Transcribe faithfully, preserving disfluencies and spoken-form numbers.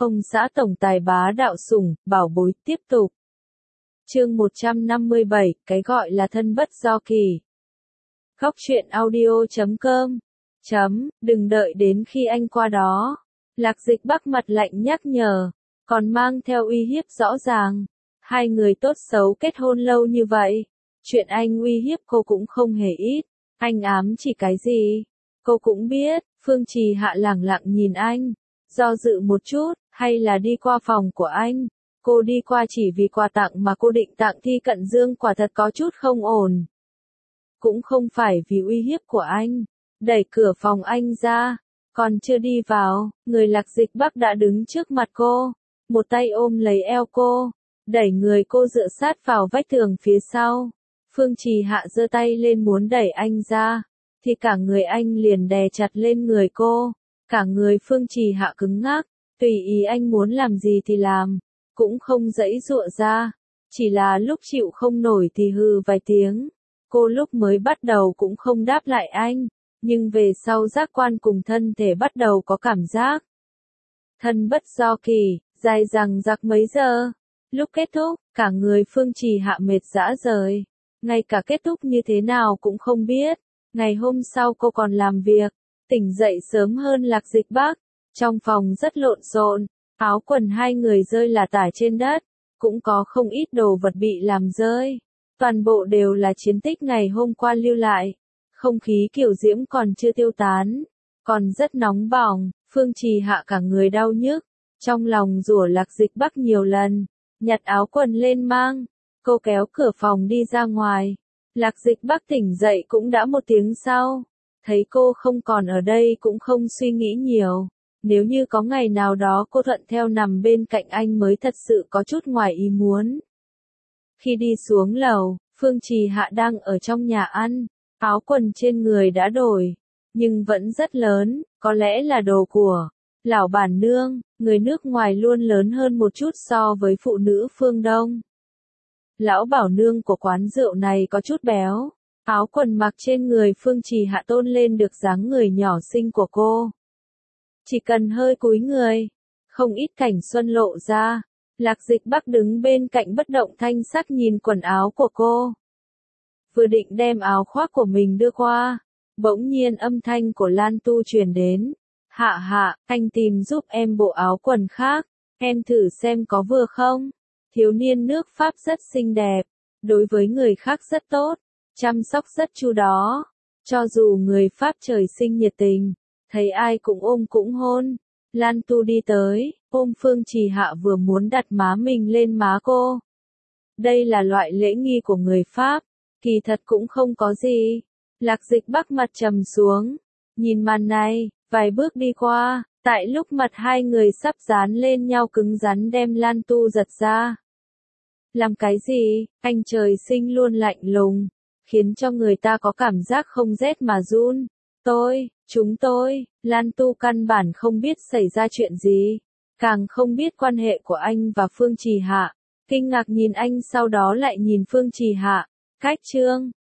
Ông xã tổng tài bá đạo sủng, bảo bối tiếp tục. Chương một trăm năm mươi bảy, cái gọi là thân bất do kỳ. Góc truyện audio chấm com. Chấm, đừng đợi đến khi anh qua đó. Lạc Dịch Bắc mặt lạnh nhắc nhở, còn mang theo uy hiếp rõ ràng. Hai người tốt xấu kết hôn lâu như vậy. Chuyện anh uy hiếp cô cũng không hề ít. Anh ám chỉ cái gì? Cô cũng biết. Phương Trì Hạ lẳng lặng nhìn anh. Do dự một chút, hay là đi qua phòng của anh. Cô đi qua chỉ vì quà tặng mà cô định tặng Thi Cận Dương quả thật có chút không ổn. Cũng không phải vì uy hiếp của anh. Đẩy cửa phòng anh ra. Còn chưa đi vào, người Lạc Dịch Bắc đã đứng trước mặt cô. Một tay ôm lấy eo cô. Đẩy người cô dựa sát vào vách tường phía sau. Phương Trì Hạ giơ tay lên muốn đẩy anh ra. Thì cả người anh liền đè chặt lên người cô. Cả người Phương Trì Hạ cứng ngắc. Tùy ý anh muốn làm gì thì làm. Cũng không giãy giụa ra. Chỉ là lúc chịu không nổi thì hừ vài tiếng. Cô lúc mới bắt đầu cũng không đáp lại anh. Nhưng về sau giác quan cùng thân thể bắt đầu có cảm giác. Thân bất do kỳ, dài dằng dặc mấy giờ. Lúc kết thúc, cả người Phương Trì Hạ mệt rã rời. Ngay cả kết thúc như thế nào cũng không biết. Ngày hôm sau cô còn làm việc. Tỉnh dậy sớm hơn Lạc Dịch Bắc. Trong phòng rất lộn xộn. Áo quần hai người rơi là tả trên đất. Cũng có không ít đồ vật bị làm rơi. Toàn bộ đều là chiến tích ngày hôm qua lưu lại. Không khí kiểu diễm còn chưa tiêu tán. Còn rất nóng bỏng. Phương Trì Hạ cả người đau nhức. Trong lòng rủa Lạc Dịch Bắc nhiều lần. Nhặt áo quần lên mang. Cô kéo cửa phòng đi ra ngoài. Lạc Dịch Bắc tỉnh dậy cũng đã một tiếng sau. Thấy cô không còn ở đây cũng không suy nghĩ nhiều. Nếu như có ngày nào đó cô thuận theo nằm bên cạnh anh mới thật sự có chút ngoài ý muốn. Khi đi xuống lầu, Phương Trì Hạ đang ở trong nhà ăn. Áo quần trên người đã đổi. Nhưng vẫn rất lớn, có lẽ là đồ của lão bản nương. Người nước ngoài luôn lớn hơn một chút so với phụ nữ phương Đông. Lão bảo nương của quán rượu này có chút béo. Áo quần mặc trên người Phương Trì Hạ tôn lên được dáng người nhỏ xinh của cô. Chỉ cần hơi cúi người, không ít cảnh xuân lộ ra. Lạc Dịch Bắc đứng bên cạnh bất động thanh sắc nhìn quần áo của cô. Vừa định đem áo khoác của mình đưa qua, bỗng nhiên âm thanh của Lan Tu truyền đến. Hạ hạ, anh tìm giúp em bộ áo quần khác, em thử xem có vừa không? Thiếu niên nước Pháp rất xinh đẹp, đối với người khác rất tốt, chăm sóc rất chu đáo. Cho dù người Pháp trời sinh nhiệt tình, thấy ai cũng ôm cũng hôn. Lan Tu đi tới, ôm Phương Trì Hạ vừa muốn đặt má mình lên má cô. Đây là loại lễ nghi của người Pháp, kỳ thật cũng không có gì. Lạc Dịch Bắc mặt trầm xuống, nhìn màn này, vài bước đi qua, tại lúc mặt hai người sắp dán lên nhau cứng rắn đem Lan Tu giật ra. Làm cái gì, anh trời sinh luôn lạnh lùng, khiến cho người ta có cảm giác không rét mà run. Tôi, chúng tôi, Lan Tu căn bản không biết xảy ra chuyện gì, càng không biết quan hệ của anh và Phương Trì Hạ. Kinh ngạc nhìn anh sau đó lại nhìn Phương Trì Hạ. Cách chương